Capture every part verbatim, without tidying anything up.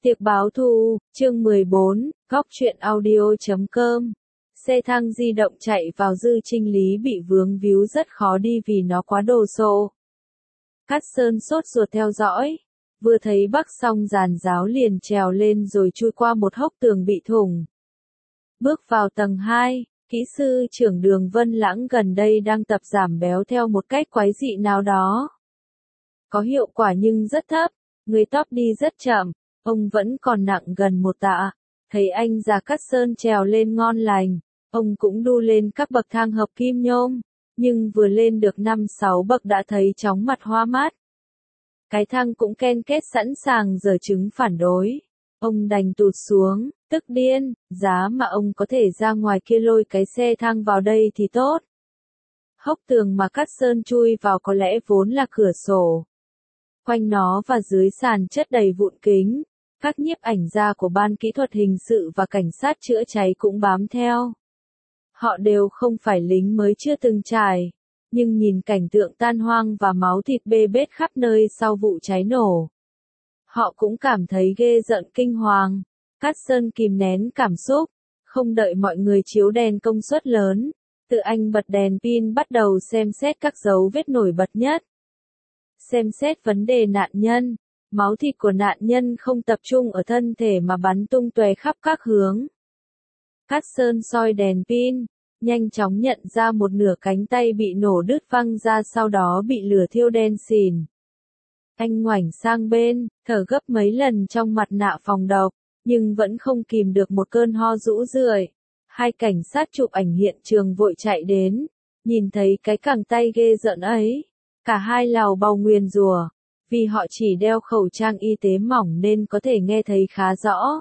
Tiệc báo thù, chương mười bốn, góc truyện audio chấm com. Xe thang di động chạy vào dư trinh lý bị vướng víu rất khó đi vì nó quá đồ sộ. Cát Sơn sốt ruột theo dõi, vừa thấy bắc xong giàn giáo liền trèo lên rồi chui qua một hốc tường bị thủng. Bước vào tầng hai, kỹ sư trưởng Đường Vân Lãng gần đây đang tập giảm béo theo một cách quái dị nào đó. Có hiệu quả nhưng rất thấp, người tóp đi rất chậm. Ông vẫn còn nặng gần một tạ, thấy anh già Cát Sơn trèo lên ngon lành, ông cũng đu lên các bậc thang hợp kim nhôm, nhưng vừa lên được năm sáu bậc đã thấy chóng mặt hoa mắt. Cái thang cũng ken kết sẵn sàng giở trứng phản đối, ông đành tụt xuống, tức điên, giá mà ông có thể ra ngoài kia lôi cái xe thang vào đây thì tốt. Hốc tường mà Cát Sơn chui vào có lẽ vốn là cửa sổ. Quanh nó và dưới sàn chất đầy vụn kính. Các nhiếp ảnh gia của ban kỹ thuật hình sự và cảnh sát chữa cháy cũng bám theo. Họ đều không phải lính mới chưa từng trải, nhưng nhìn cảnh tượng tan hoang và máu thịt bê bết khắp nơi sau vụ cháy nổ. Họ cũng cảm thấy ghê rợn kinh hoàng. Cát Sơn kìm nén cảm xúc, không đợi mọi người chiếu đèn công suất lớn, tự anh bật đèn pin bắt đầu xem xét các dấu vết nổi bật nhất. Xem xét vấn đề nạn nhân. Máu thịt của nạn nhân không tập trung ở thân thể mà bắn tung tóe khắp các hướng. Cát Sơn soi đèn pin, nhanh chóng nhận ra một nửa cánh tay bị nổ đứt văng ra sau đó bị lửa thiêu đen xìn. Anh ngoảnh sang bên, thở gấp mấy lần trong mặt nạ phòng độc, nhưng vẫn không kìm được một cơn ho rũ rượi. Hai cảnh sát chụp ảnh hiện trường vội chạy đến, nhìn thấy cái cẳng tay ghê rợn ấy. Cả hai lào bào nguyền rủa. Vì họ chỉ đeo khẩu trang y tế mỏng nên có thể nghe thấy khá rõ.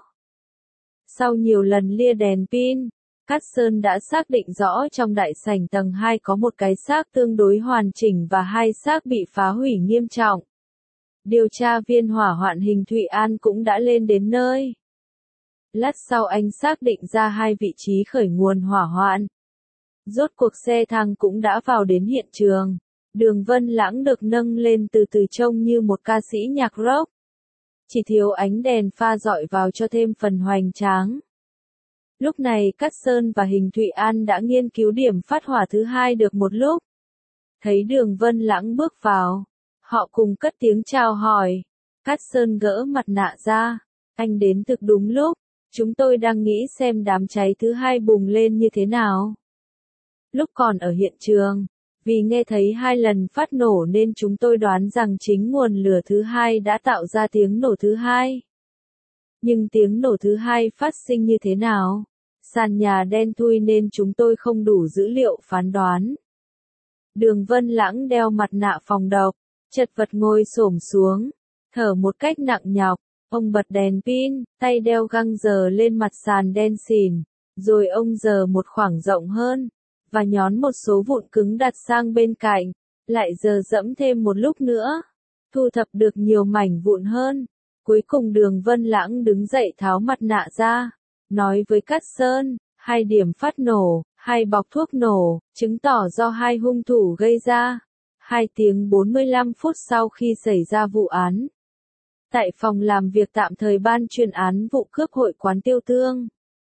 Sau nhiều lần lia đèn pin, Cát Sơn đã xác định rõ trong đại sảnh tầng hai có một cái xác tương đối hoàn chỉnh và hai xác bị phá hủy nghiêm trọng. Điều tra viên hỏa hoạn Hình Thụy An cũng đã lên đến nơi. Lát sau anh xác định ra hai vị trí khởi nguồn hỏa hoạn. Rốt cuộc xe thang cũng đã vào đến hiện trường. Đường Vân Lãng được nâng lên từ từ trông như một ca sĩ nhạc rock. Chỉ thiếu ánh đèn pha dọi vào cho thêm phần hoành tráng. Lúc này Cát Sơn và Hình Thụy An đã nghiên cứu điểm phát hỏa thứ hai được một lúc. Thấy Đường Vân Lãng bước vào, họ cùng cất tiếng chào hỏi. Cát Sơn gỡ mặt nạ ra, anh đến thực đúng lúc, chúng tôi đang nghĩ xem đám cháy thứ hai bùng lên như thế nào. Lúc còn ở hiện trường, vì nghe thấy hai lần phát nổ nên chúng tôi đoán rằng chính nguồn lửa thứ hai đã tạo ra tiếng nổ thứ hai. Nhưng tiếng nổ thứ hai phát sinh như thế nào? Sàn nhà đen thui nên chúng tôi không đủ dữ liệu phán đoán. Đường Vân Lãng đeo mặt nạ phòng độc, chật vật ngồi xổm xuống, thở một cách nặng nhọc, ông bật đèn pin, tay đeo găng giờ lên mặt sàn đen xìn, rồi ông giở một khoảng rộng hơn. Và nhón một số vụn cứng đặt sang bên cạnh, lại giờ dẫm thêm một lúc nữa, thu thập được nhiều mảnh vụn hơn. Cuối cùng Đường Vân Lãng đứng dậy tháo mặt nạ ra, nói với Cát Sơn, hai điểm phát nổ, hai bọc thuốc nổ, chứng tỏ do hai hung thủ gây ra. Hai tiếng bốn mươi lăm phút sau khi xảy ra vụ án. Tại phòng làm việc tạm thời ban chuyên án vụ cướp hội quán Tiêu Tương.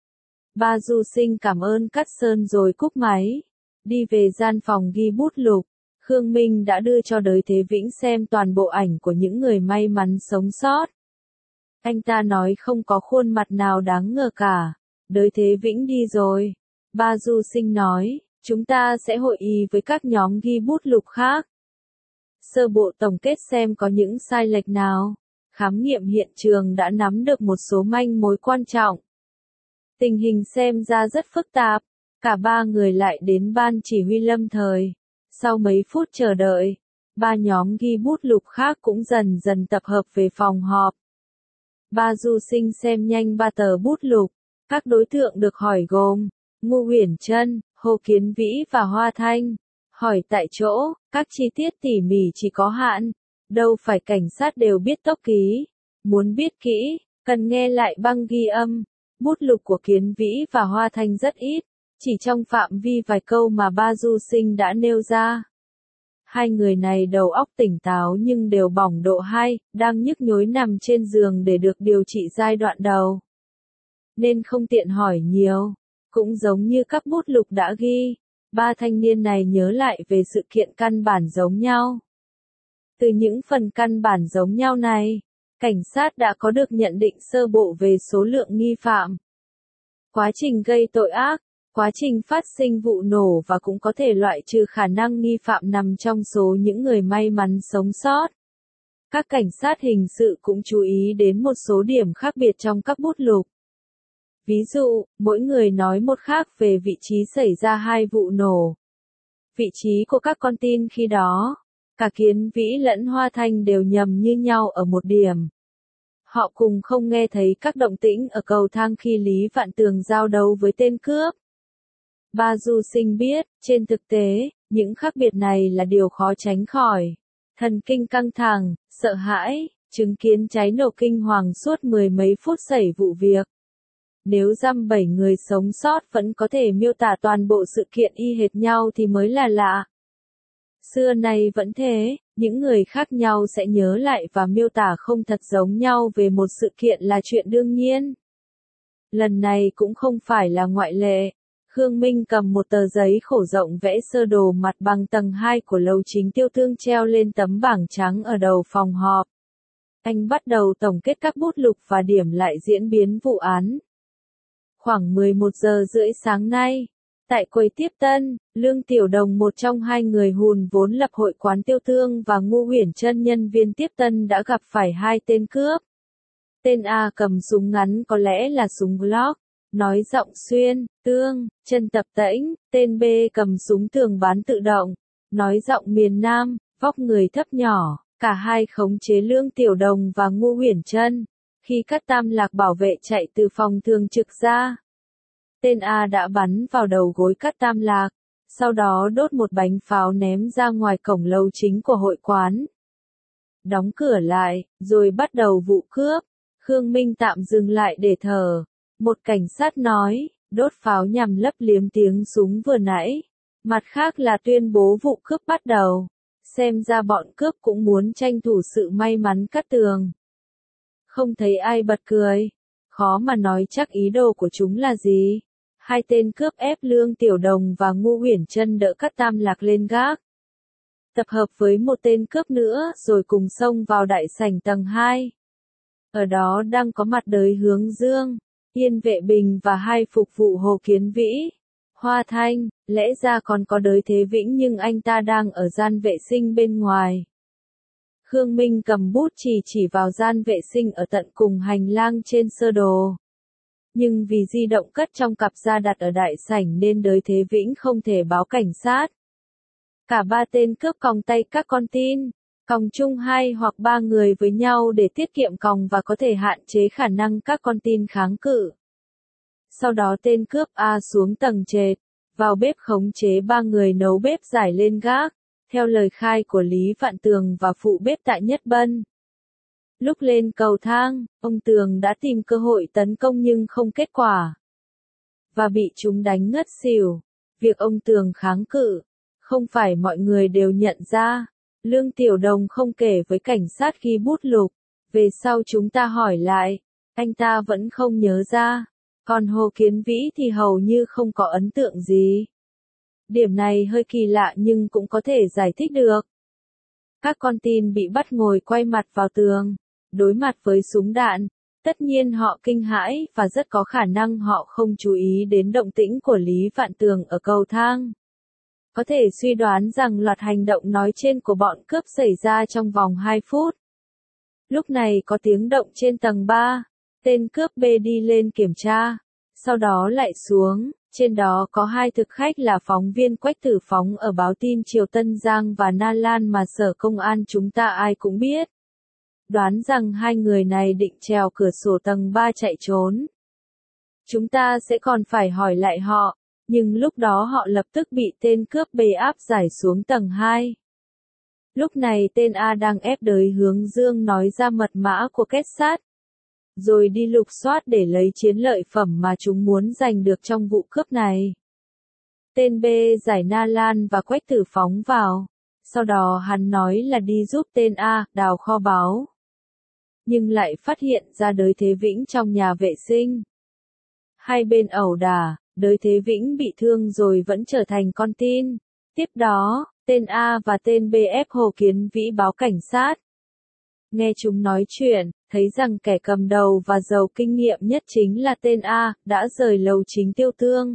Ba du sinh cảm ơn Cát Sơn rồi cúp máy. Đi về gian phòng ghi bút lục, Khương Minh đã đưa cho Đới Thế Vĩnh xem toàn bộ ảnh của những người may mắn sống sót. Anh ta nói không có khuôn mặt nào đáng ngờ cả. Đới Thế Vĩnh đi rồi. Ba du sinh nói, chúng ta sẽ hội ý với các nhóm ghi bút lục khác. Sơ bộ tổng kết xem có những sai lệch nào. Khám nghiệm hiện trường đã nắm được một số manh mối quan trọng. Tình hình xem ra rất phức tạp, cả ba người lại đến ban chỉ huy lâm thời. Sau mấy phút chờ đợi, ba nhóm ghi bút lục khác cũng dần dần tập hợp về phòng họp. Ba du sinh xem nhanh ba tờ bút lục, các đối tượng được hỏi gồm, Ngô Huyền Trân, Hồ Kiến Vĩ và Hoa Thanh. Hỏi tại chỗ, các chi tiết tỉ mỉ chỉ có hạn, đâu phải cảnh sát đều biết tốc ký. Muốn biết kỹ, cần nghe lại băng ghi âm. Bút lục của Kiến Vĩ và Hoa Thanh rất ít, chỉ trong phạm vi vài câu mà ba du sinh đã nêu ra. Hai người này đầu óc tỉnh táo nhưng đều bỏng độ hai, đang nhức nhối nằm trên giường để được điều trị giai đoạn đầu. Nên không tiện hỏi nhiều. Cũng giống như các bút lục đã ghi, ba thanh niên này nhớ lại về sự kiện căn bản giống nhau. Từ những phần căn bản giống nhau này, cảnh sát đã có được nhận định sơ bộ về số lượng nghi phạm, quá trình gây tội ác, quá trình phát sinh vụ nổ và cũng có thể loại trừ khả năng nghi phạm nằm trong số những người may mắn sống sót. Các cảnh sát hình sự cũng chú ý đến một số điểm khác biệt trong các bút lục. Ví dụ, mỗi người nói một khác về vị trí xảy ra hai vụ nổ. Vị trí của các con tin khi đó, cả Kiến Vĩ lẫn Hoa Thanh đều nhầm như nhau ở một điểm. Họ cùng không nghe thấy các động tĩnh ở cầu thang khi Lý Vạn Tường giao đấu với tên cướp. Ba du sinh biết, trên thực tế, những khác biệt này là điều khó tránh khỏi. Thần kinh căng thẳng, sợ hãi, chứng kiến cháy nổ kinh hoàng suốt mười mấy phút xảy vụ việc. Nếu dăm bảy người sống sót vẫn có thể miêu tả toàn bộ sự kiện y hệt nhau thì mới là lạ. Xưa nay vẫn thế, những người khác nhau sẽ nhớ lại và miêu tả không thật giống nhau về một sự kiện là chuyện đương nhiên. Lần này cũng không phải là ngoại lệ. Khương Minh cầm một tờ giấy khổ rộng vẽ sơ đồ mặt bằng tầng hai của lầu chính Tiêu Thương treo lên tấm bảng trắng ở đầu phòng họp. Anh bắt đầu tổng kết các bút lục và điểm lại diễn biến vụ án. Khoảng mười một giờ rưỡi sáng nay, tại quầy tiếp tân, Lương Tiểu Đồng, một trong hai người hùn vốn lập hội quán Tiêu Thương, và Ngô Uyển Chân, nhân viên tiếp tân, đã gặp phải hai tên cướp. Tên A cầm súng ngắn, có lẽ là súng Glock, nói giọng xuyên, tương, chân tập tễnh. Tên B cầm súng thường bán tự động, nói giọng miền Nam, vóc người thấp nhỏ. Cả hai khống chế Lương Tiểu Đồng và Ngô Uyển Chân. Khi các tam lạc bảo vệ chạy từ phòng thường trực ra, tên A đã bắn vào đầu gối các tam lạc, sau đó đốt một bánh pháo ném ra ngoài cổng lầu chính của hội quán. Đóng cửa lại, rồi bắt đầu vụ cướp. Khương Minh tạm dừng lại để thở. Một cảnh sát nói, đốt pháo nhằm lấp liếm tiếng súng vừa nãy. Mặt khác là tuyên bố vụ cướp bắt đầu. Xem ra bọn cướp cũng muốn tranh thủ sự may mắn cắt tường. Không thấy ai bật cười. Khó mà nói chắc ý đồ của chúng là gì. Hai tên cướp ép Lương Tiểu Đồng và Ngô Uyển Chân đỡ các tam lạc lên gác. Tập hợp với một tên cướp nữa rồi cùng xông vào đại sảnh tầng hai. Ở đó đang có mặt Đới Hướng Dương, Yên Vệ Bình và hai phục vụ Hồ Kiến Vĩ. Hoa Thanh, lẽ ra còn có Đới Thế Vĩnh nhưng anh ta đang ở gian vệ sinh bên ngoài. Khương Minh cầm bút chỉ chỉ vào gian vệ sinh ở tận cùng hành lang trên sơ đồ. Nhưng vì di động cất trong cặp da đặt ở đại sảnh nên Đới Thế Vĩnh không thể báo cảnh sát. Cả ba tên cướp còng tay các con tin, còng chung hai hoặc ba người với nhau để tiết kiệm còng và có thể hạn chế khả năng các con tin kháng cự. Sau đó tên cướp A xuống tầng trệt, vào bếp khống chế ba người nấu bếp giải lên gác, theo lời khai của Lý Vạn Tường và phụ bếp Tạ Nhất Bân. Lúc lên cầu thang, ông Tường đã tìm cơ hội tấn công nhưng không kết quả, và bị chúng đánh ngất xỉu. Việc ông Tường kháng cự, không phải mọi người đều nhận ra. Lương Tiểu Đồng không kể với cảnh sát khi bút lục. Về sau chúng ta hỏi lại, anh ta vẫn không nhớ ra. Còn Hồ Kiến Vĩ thì hầu như không có ấn tượng gì. Điểm này hơi kỳ lạ nhưng cũng có thể giải thích được. Các con tin bị bắt ngồi quay mặt vào tường, đối mặt với súng đạn. Tất nhiên họ kinh hãi và rất có khả năng họ không chú ý đến động tĩnh của Lý Vạn Tường ở cầu thang. Có thể suy đoán rằng loạt hành động nói trên của bọn cướp xảy ra trong vòng hai phút. Lúc này có tiếng động trên tầng ba. Tên cướp B đi lên kiểm tra, sau đó lại xuống. Trên đó có hai thực khách là phóng viên Quách Tử Phóng ở báo tin Triều Tân Giang và Na Lan mà sở công an chúng ta ai cũng biết. Đoán rằng hai người này định trèo cửa sổ tầng ba chạy trốn. Chúng ta sẽ còn phải hỏi lại họ, nhưng lúc đó họ lập tức bị tên cướp B áp giải xuống tầng hai. Lúc này tên A đang ép Đới Hướng Dương nói ra mật mã của kết sát, rồi đi lục soát để lấy chiến lợi phẩm mà chúng muốn giành được trong vụ cướp này. Tên B giải Na Lan và Quách Tử Phóng vào. Sau đó hắn nói là đi giúp tên A đào kho báu. Nhưng lại phát hiện ra Đới Thế Vĩnh trong nhà vệ sinh. Hai bên ẩu đả, Đới Thế Vĩnh bị thương rồi vẫn trở thành con tin. Tiếp đó, tên A và tên B ép Hồ Kiến Vĩ báo cảnh sát. Nghe chúng nói chuyện, thấy rằng kẻ cầm đầu và giàu kinh nghiệm nhất chính là tên A, đã rời lầu chính Tiêu Tương.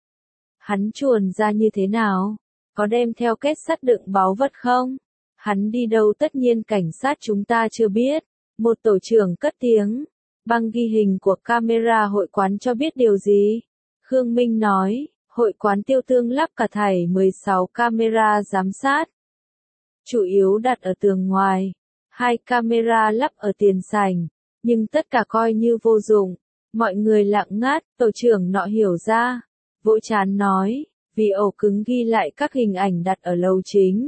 Hắn chuồn ra như thế nào? Có đem theo kết sắt đựng báu vật không? Hắn đi đâu tất nhiên cảnh sát chúng ta chưa biết. Một tổ trưởng cất tiếng. Băng ghi hình của camera hội quán cho biết điều gì? Khương Minh nói, hội quán Tiêu Tương lắp cả thảy mười sáu camera giám sát. Chủ yếu đặt ở tường ngoài. Hai camera lắp ở tiền sảnh. Nhưng tất cả coi như vô dụng. Mọi người lặng ngắt, tổ trưởng nọ hiểu ra. Vỗ trán nói, vì ổ cứng ghi lại các hình ảnh đặt ở lầu chính.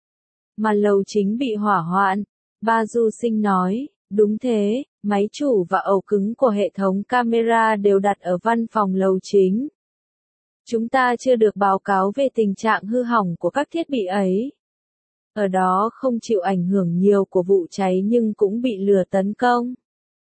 Mà lầu chính bị hỏa hoạn. Ba Du Sinh nói, đúng thế, máy chủ và ổ cứng của hệ thống camera đều đặt ở văn phòng lầu chính. Chúng ta chưa được báo cáo về tình trạng hư hỏng của các thiết bị ấy. Ở đó không chịu ảnh hưởng nhiều của vụ cháy nhưng cũng bị lửa tấn công.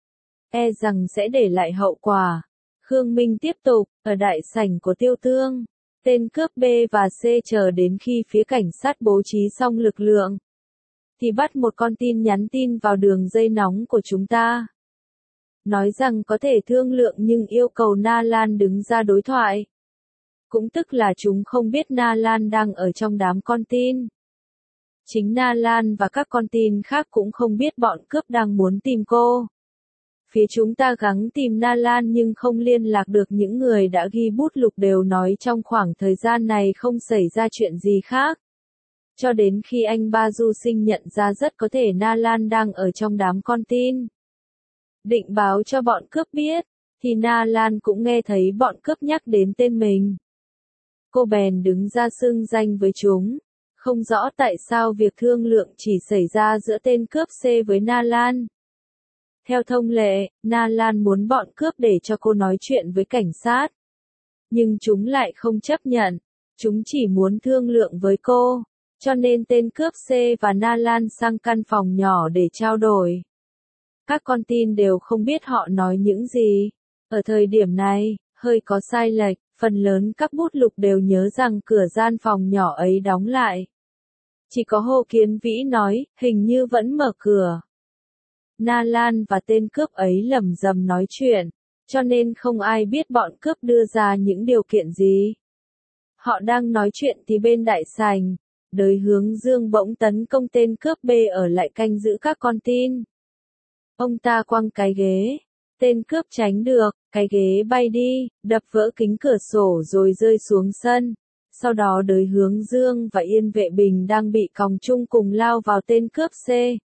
E rằng sẽ để lại hậu quả. Khương Minh tiếp tục, ở đại sảnh của Tiêu Tương, tên cướp B và C chờ đến khi phía cảnh sát bố trí xong lực lượng. Thì bắt một con tin nhắn tin vào đường dây nóng của chúng ta. Nói rằng có thể thương lượng nhưng yêu cầu Na Lan đứng ra đối thoại. Cũng tức là chúng không biết Na Lan đang ở trong đám con tin. Chính Na Lan và các con tin khác cũng không biết bọn cướp đang muốn tìm cô. Phía chúng ta gắng tìm Na Lan nhưng không liên lạc được, những người đã ghi bút lục đều nói trong khoảng thời gian này không xảy ra chuyện gì khác. Cho đến khi anh Ba Du Sinh nhận ra rất có thể Na Lan đang ở trong đám con tin. Định báo cho bọn cướp biết, thì Na Lan cũng nghe thấy bọn cướp nhắc đến tên mình. Cô bèn đứng ra xưng danh với chúng. Không rõ tại sao việc thương lượng chỉ xảy ra giữa tên cướp C với Na Lan. Theo thông lệ, Na Lan muốn bọn cướp để cho cô nói chuyện với cảnh sát. Nhưng chúng lại không chấp nhận. Chúng chỉ muốn thương lượng với cô. Cho nên tên cướp C và Na Lan sang căn phòng nhỏ để trao đổi. Các con tin đều không biết họ nói những gì. Ở thời điểm này, hơi có sai lệch, phần lớn các bút lục đều nhớ rằng cửa gian phòng nhỏ ấy đóng lại. Chỉ có Hồ Kiến Vĩ nói, hình như vẫn mở cửa. Na Lan và tên cướp ấy lầm rầm nói chuyện, cho nên không ai biết bọn cướp đưa ra những điều kiện gì. Họ đang nói chuyện thì bên đại sảnh, Đới Hướng Dương bỗng tấn công tên cướp B ở lại canh giữ các con tin. Ông ta quăng cái ghế, tên cướp tránh được, cái ghế bay đi, đập vỡ kính cửa sổ rồi rơi xuống sân. Sau đó Đới Hướng Dương và Yên Vệ Bình đang bị còng chung cùng lao vào tên cướp C.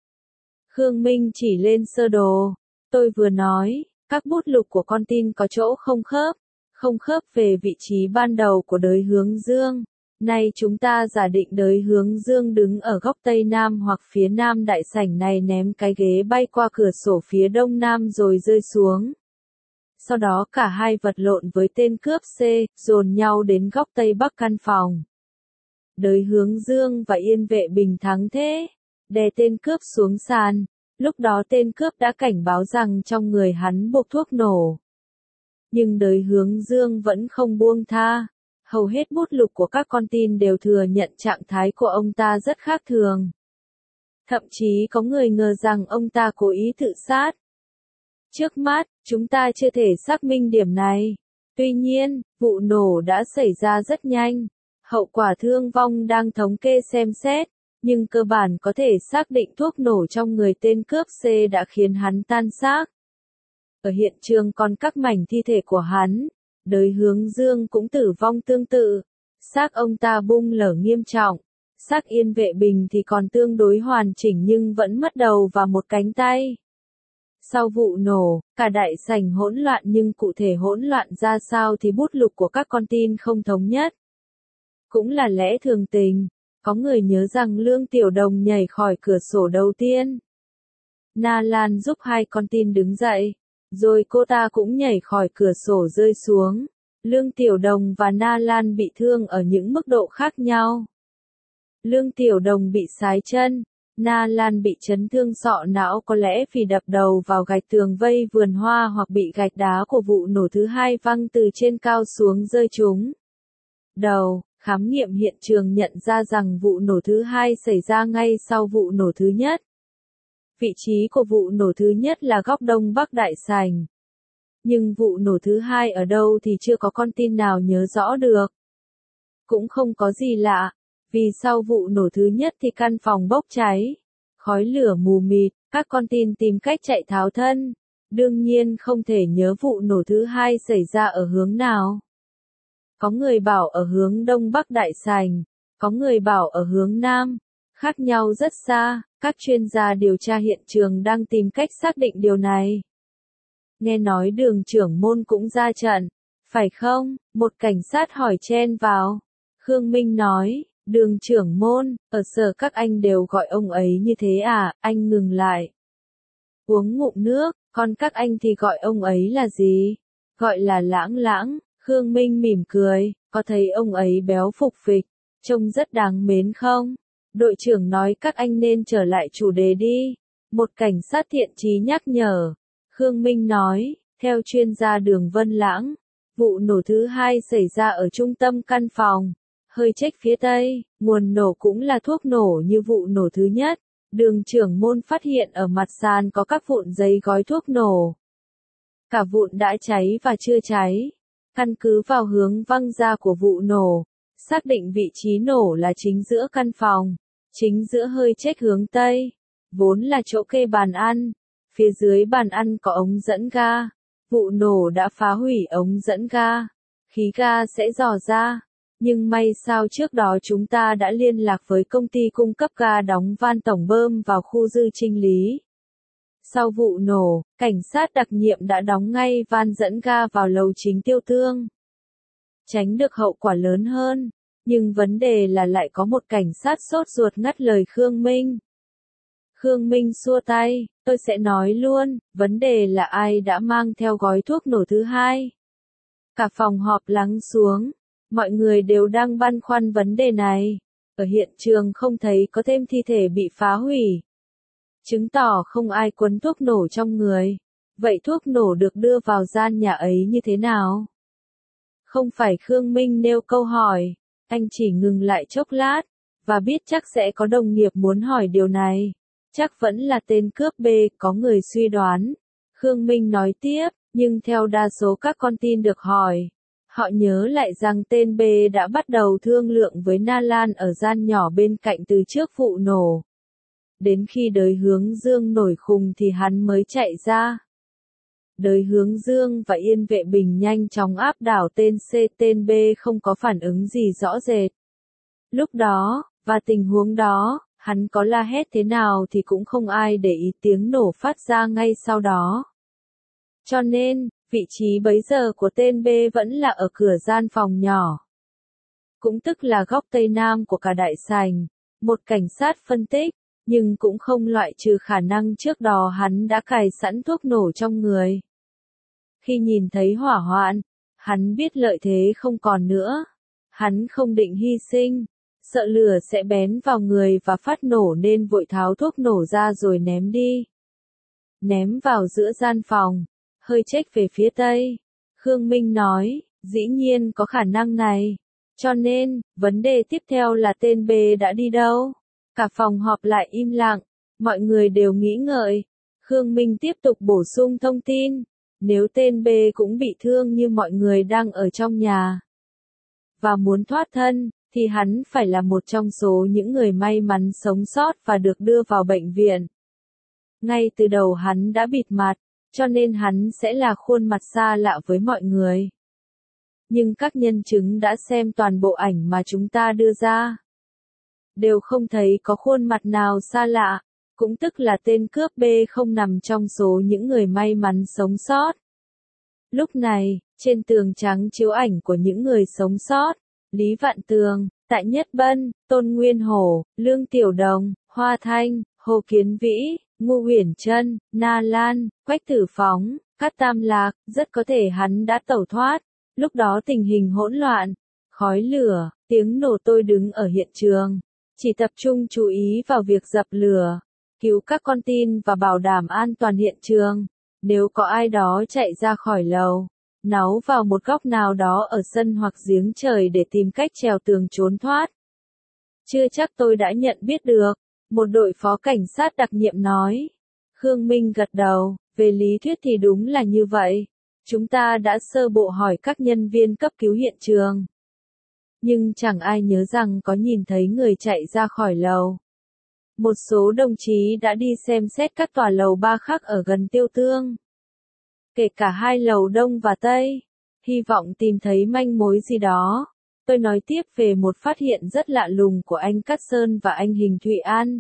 Khương Minh chỉ lên sơ đồ. Tôi vừa nói, các bút lục của con tin có chỗ không khớp, không khớp về vị trí ban đầu của Đới Hướng Dương. Nay chúng ta giả định Đới Hướng Dương đứng ở góc Tây Nam hoặc phía Nam đại sảnh này, ném cái ghế bay qua cửa sổ phía Đông Nam rồi rơi xuống. Sau đó cả hai vật lộn với tên cướp C, dồn nhau đến góc Tây Bắc căn phòng. Đới Hướng Dương và Yên Vệ Bình thắng thế, đè tên cướp xuống sàn. Lúc đó tên cướp đã cảnh báo rằng trong người hắn bột thuốc nổ. Nhưng Đới Hướng Dương vẫn không buông tha. Hầu hết bút lục của các con tin đều thừa nhận trạng thái của ông ta rất khác thường. Thậm chí có người ngờ rằng ông ta cố ý tự sát. Trước mắt, chúng ta chưa thể xác minh điểm này. Tuy nhiên, vụ nổ đã xảy ra rất nhanh. Hậu quả thương vong đang thống kê xem xét, nhưng cơ bản có thể xác định thuốc nổ trong người tên cướp C đã khiến hắn tan xác. Ở hiện trường còn các mảnh thi thể của hắn. Đới Hướng Dương cũng tử vong tương tự. Xác ông ta bung lở nghiêm trọng. Xác Yên Vệ Bình thì còn tương đối hoàn chỉnh nhưng vẫn mất đầu và một cánh tay. Sau vụ nổ, cả đại sảnh hỗn loạn nhưng cụ thể hỗn loạn ra sao thì bút lục của các con tin không thống nhất. Cũng là lẽ thường tình, có người nhớ rằng Lương Tiểu Đồng nhảy khỏi cửa sổ đầu tiên. Na Lan giúp hai con tin đứng dậy, rồi cô ta cũng nhảy khỏi cửa sổ rơi xuống. Lương Tiểu Đồng và Na Lan bị thương ở những mức độ khác nhau. Lương Tiểu Đồng bị sái chân, Na Lan bị chấn thương sọ não có lẽ vì đập đầu vào gạch tường vây vườn hoa hoặc bị gạch đá của vụ nổ thứ hai văng từ trên cao xuống rơi trúng đầu. Khám nghiệm hiện trường nhận ra rằng vụ nổ thứ hai xảy ra ngay sau vụ nổ thứ nhất. Vị trí của vụ nổ thứ nhất là góc đông bắc đại sảnh. Nhưng vụ nổ thứ hai ở đâu thì chưa có con tin nào nhớ rõ được. Cũng không có gì lạ, vì sau vụ nổ thứ nhất thì căn phòng bốc cháy, khói lửa mù mịt, các con tin tìm cách chạy tháo thân. Đương nhiên không thể nhớ vụ nổ thứ hai xảy ra ở hướng nào. Có người bảo ở hướng đông bắc đại sảnh, có người bảo ở hướng nam, khác nhau rất xa, các chuyên gia điều tra hiện trường đang tìm cách xác định điều này. Nghe nói Đường trưởng môn cũng ra trận, phải không? Một cảnh sát hỏi chen vào. Khương Minh nói, Đường trưởng môn, ở sở các anh đều gọi ông ấy như thế à? Anh ngừng lại. Uống ngụm nước, còn các anh thì gọi ông ấy là gì? Gọi là Lãng Lãng. Khương Minh mỉm cười, có thấy ông ấy béo phục phịch, trông rất đáng mến không? Đội trưởng nói các anh nên trở lại chủ đề đi. Một cảnh sát thiện chí nhắc nhở. Khương Minh nói, theo chuyên gia Đường Vân Lãng, vụ nổ thứ hai xảy ra ở trung tâm căn phòng, hơi chếch phía tây, nguồn nổ cũng là thuốc nổ như vụ nổ thứ nhất. Đường trưởng môn phát hiện ở mặt sàn có các vụn giấy gói thuốc nổ. Cả vụn đã cháy và chưa cháy. Căn cứ vào hướng văng ra của vụ nổ, xác định vị trí nổ là chính giữa căn phòng, chính giữa hơi chếch hướng tây, vốn là chỗ kê bàn ăn. Phía dưới bàn ăn có ống dẫn ga. Vụ nổ đã phá hủy ống dẫn ga. Khí ga sẽ rò ra. Nhưng may sao trước đó chúng ta đã liên lạc với công ty cung cấp ga đóng van tổng bơm vào khu Dư Trinh Lý. Sau vụ nổ, cảnh sát đặc nhiệm đã đóng ngay van dẫn ga vào lầu chính Tiêu Tương. Tránh được hậu quả lớn hơn. Nhưng vấn đề là lại có một cảnh sát sốt ruột ngắt lời Khương Minh. Khương Minh xua tay, tôi sẽ nói luôn, vấn đề là ai đã mang theo gói thuốc nổ thứ hai. Cả phòng họp lắng xuống, mọi người đều đang băn khoăn vấn đề này. Ở hiện trường không thấy có thêm thi thể bị phá hủy. Chứng tỏ không ai quấn thuốc nổ trong người. Vậy thuốc nổ được đưa vào gian nhà ấy như thế nào? Không phải Khương Minh nêu câu hỏi, anh chỉ ngừng lại chốc lát, và biết chắc sẽ có đồng nghiệp muốn hỏi điều này. Chắc vẫn là tên cướp B, có người suy đoán. Khương Minh nói tiếp, nhưng theo đa số các con tin được hỏi, họ nhớ lại rằng tên B đã bắt đầu thương lượng với Na Lan ở gian nhỏ bên cạnh từ trước vụ nổ. Đến khi Đới Hướng Dương nổi khùng thì hắn mới chạy ra. Đới Hướng Dương và Yên Vệ Bình nhanh chóng áp đảo tên C, tên B không có phản ứng gì rõ rệt. Lúc đó, và tình huống đó, hắn có la hét thế nào thì cũng không ai để ý tiếng nổ phát ra ngay sau đó. Cho nên, vị trí bấy giờ của tên B vẫn là ở cửa gian phòng nhỏ. Cũng tức là góc tây nam của cả đại sảnh. Một cảnh sát phân tích, nhưng cũng không loại trừ khả năng trước đó hắn đã cài sẵn thuốc nổ trong người. Khi nhìn thấy hỏa hoạn, hắn biết lợi thế không còn nữa. Hắn không định hy sinh. Sợ lửa sẽ bén vào người và phát nổ nên vội tháo thuốc nổ ra rồi ném đi. Ném vào giữa gian phòng, hơi chếch về phía tây. Khương Minh nói, dĩ nhiên có khả năng này. Cho nên, vấn đề tiếp theo là tên B đã đi đâu? Cả phòng họp lại im lặng, mọi người đều nghĩ ngợi. Khương Minh tiếp tục bổ sung thông tin. Nếu tên B cũng bị thương như mọi người đang ở trong nhà và muốn thoát thân, thì hắn phải là một trong số những người may mắn sống sót và được đưa vào bệnh viện. Ngay từ đầu hắn đã bịt mặt, cho nên hắn sẽ là khuôn mặt xa lạ với mọi người. Nhưng các nhân chứng đã xem toàn bộ ảnh mà chúng ta đưa ra. Đều không thấy có khuôn mặt nào xa lạ, cũng tức là tên cướp B không nằm trong số những người may mắn sống sót. Lúc này, trên tường trắng chiếu ảnh của những người sống sót. Lý Vạn Tường, Tại Nhất Bân, Tôn Nguyên Hổ, Lương Tiểu Đồng, Hoa Thanh, Hồ Kiến Vĩ, Ngô Huyền Trân, Na Lan, Quách Tử Phóng, Cát Tam Lạc, rất có thể hắn đã tẩu thoát. Lúc đó tình hình hỗn loạn, khói lửa, tiếng nổ tôi đứng ở hiện trường. chỉ tập trung chú ý vào việc dập lửa, cứu các con tin và bảo đảm an toàn hiện trường. Nếu có ai đó chạy ra khỏi lầu, náu vào một góc nào đó ở sân hoặc giếng trời để tìm cách trèo tường trốn thoát. Chưa chắc tôi đã nhận biết được, một đội phó cảnh sát đặc nhiệm nói. Khương Minh gật đầu, về lý thuyết thì đúng là như vậy. Chúng ta đã sơ bộ hỏi các nhân viên cấp cứu hiện trường. Nhưng chẳng ai nhớ rằng có nhìn thấy người chạy ra khỏi lầu. Một số đồng chí đã đi xem xét các tòa lầu ba khác ở gần Tiêu Tương. Kể cả hai lầu Đông và Tây. Hy vọng tìm thấy manh mối gì đó. Tôi nói tiếp về một phát hiện rất lạ lùng của anh Cát Sơn và anh Hình Thụy An.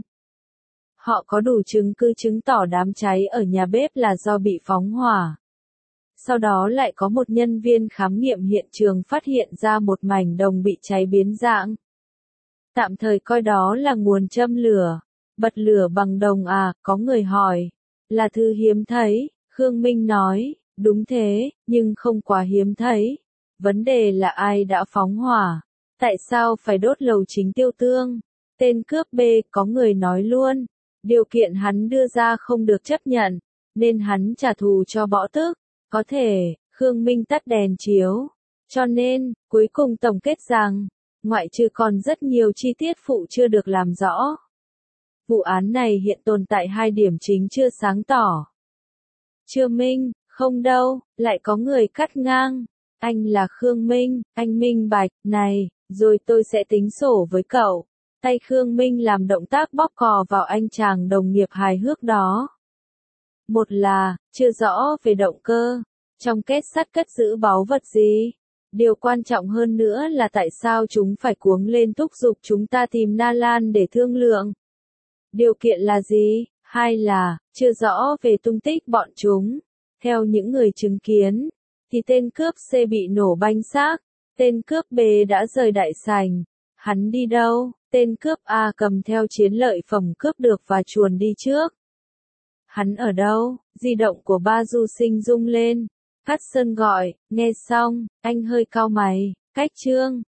Họ có đủ chứng cứ chứng tỏ đám cháy ở nhà bếp là do bị phóng hỏa. Sau đó lại có một nhân viên khám nghiệm hiện trường phát hiện ra một mảnh đồng bị cháy biến dạng. Tạm thời coi đó là nguồn châm lửa. Bật lửa bằng đồng à, có người hỏi. Là thứ hiếm thấy, Khương Minh nói, đúng thế, nhưng không quá hiếm thấy. Vấn đề là ai đã phóng hỏa? Tại sao phải đốt lầu chính Tiêu Tương? Tên cướp B, có người nói luôn. Điều kiện hắn đưa ra không được chấp nhận, nên hắn trả thù cho bỏ tức. Có thể, Khương Minh tắt đèn chiếu. Cho nên, cuối cùng tổng kết rằng, ngoại trừ còn rất nhiều chi tiết phụ chưa được làm rõ. Vụ án này hiện tồn tại hai điểm chính chưa sáng tỏ. Chưa Minh, không đâu, lại có người cắt ngang. Anh là Khương Minh, anh minh bạch, này, rồi tôi sẽ tính sổ với cậu. Tay Khương Minh làm động tác bóp cò vào anh chàng đồng nghiệp hài hước đó. Một là, chưa rõ về động cơ, trong kết sắt cất giữ báu vật gì. Điều quan trọng hơn nữa là tại sao chúng phải cuống lên thúc giục chúng ta tìm Na Lan để thương lượng. Điều kiện là gì? Hai là, chưa rõ về tung tích bọn chúng. Theo những người chứng kiến, thì tên cướp C bị nổ banh xác, tên cướp B đã rời đại sảnh. Hắn đi đâu? Tên cướp A cầm theo chiến lợi phẩm cướp được và chuồn đi trước. Hắn ở đâu? Di động của ba du sinh rung lên. Cát Sơn gọi, nghe xong, anh hơi cau mày. Cách Trương,